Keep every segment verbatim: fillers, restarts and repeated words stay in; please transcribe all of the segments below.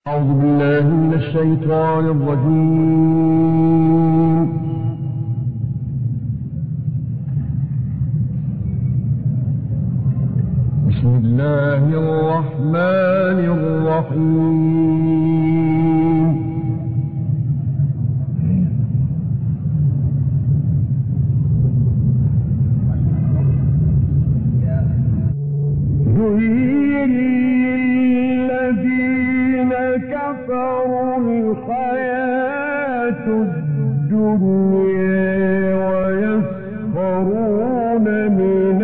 أعوذ بالله من الشيطان الرجيم. بسم الله الرحمن الرحيم. للذين كفروا الحياة الدنيا ويسخرون من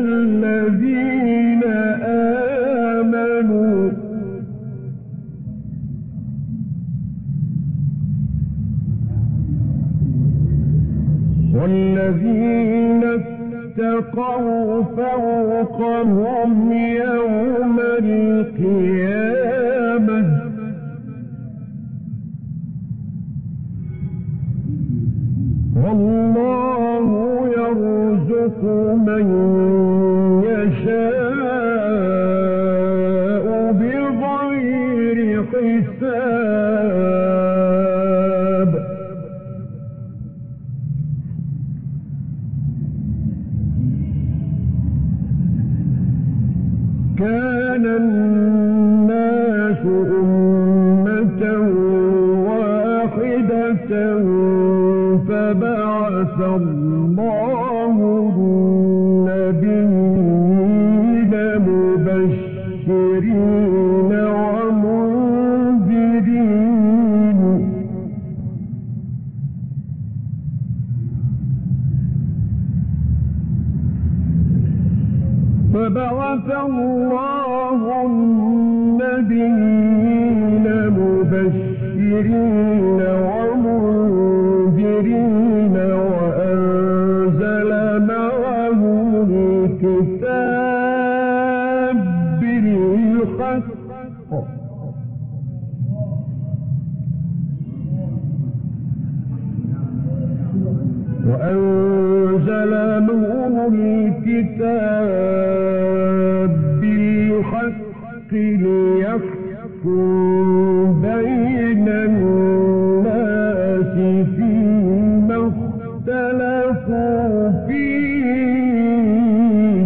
الذين آمنوا والذين اتقوا فوقهم يوم القيامة والله يرزق من يشاء بغير حساب. كان الناس أمة واحدة فبعث الله النبيين مبشرين ومنذرين فبعث الله النبيين مبشرين ومنذرين وأنزل معهم الكتاب بالحق وأنزل معهم الكتاب بالحق ليحكم بين الناس فيما اختلفوا فيه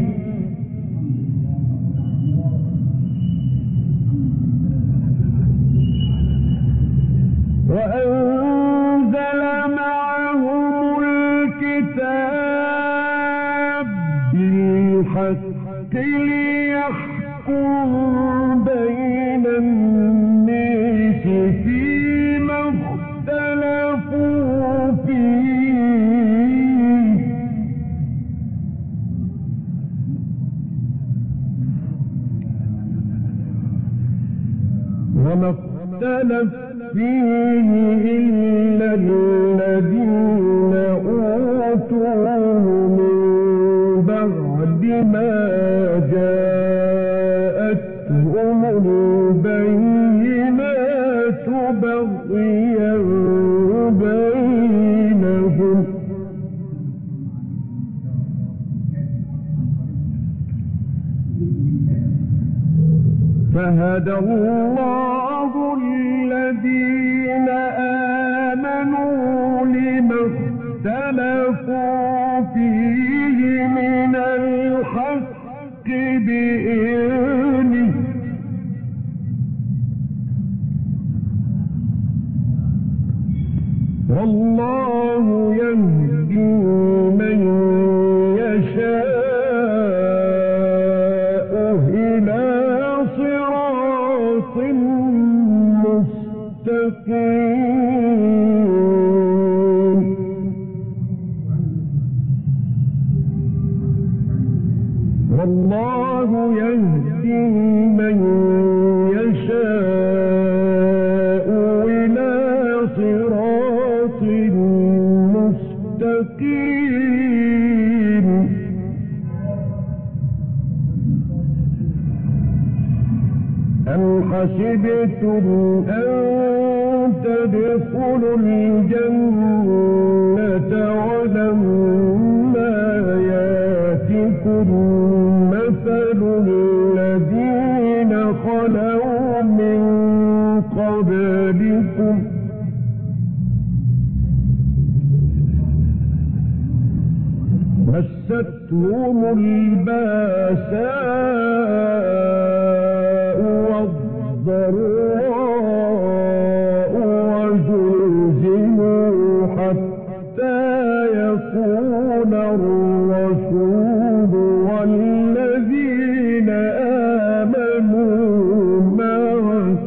وأنزل معهم الكتاب بالحق ليحكم بين الناس فيما اختلفوا فيه وما اختلف فيه إلا الذين أوتوه من بعد ما جاءتهم البينات بغيا بينهم فهدى الله الذين آمنوا لما اختلفوا فيه من الحق بإذنه والله يهدي من يشاء إلى صراط مستقيم. والله يهدي من يشاء إلى صراط مستقيم. أم حسبتم أن تدخلوا الجنة ولما ياتكم مثل الذين خلوا من قبلكم مستهم الباساء والضراء وزلزلوا حتى يقول الرسول والذين آمنوا معه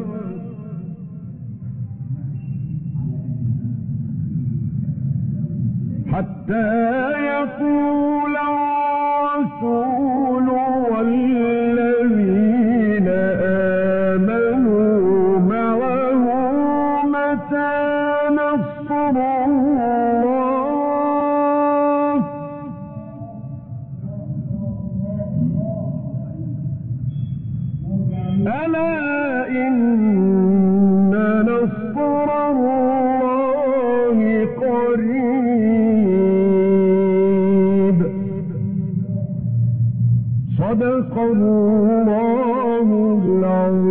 حتى يقول الرسول والذين آمنوا معه متى نصر الله ألا إن نصر الله قريب صدق الله العظيم.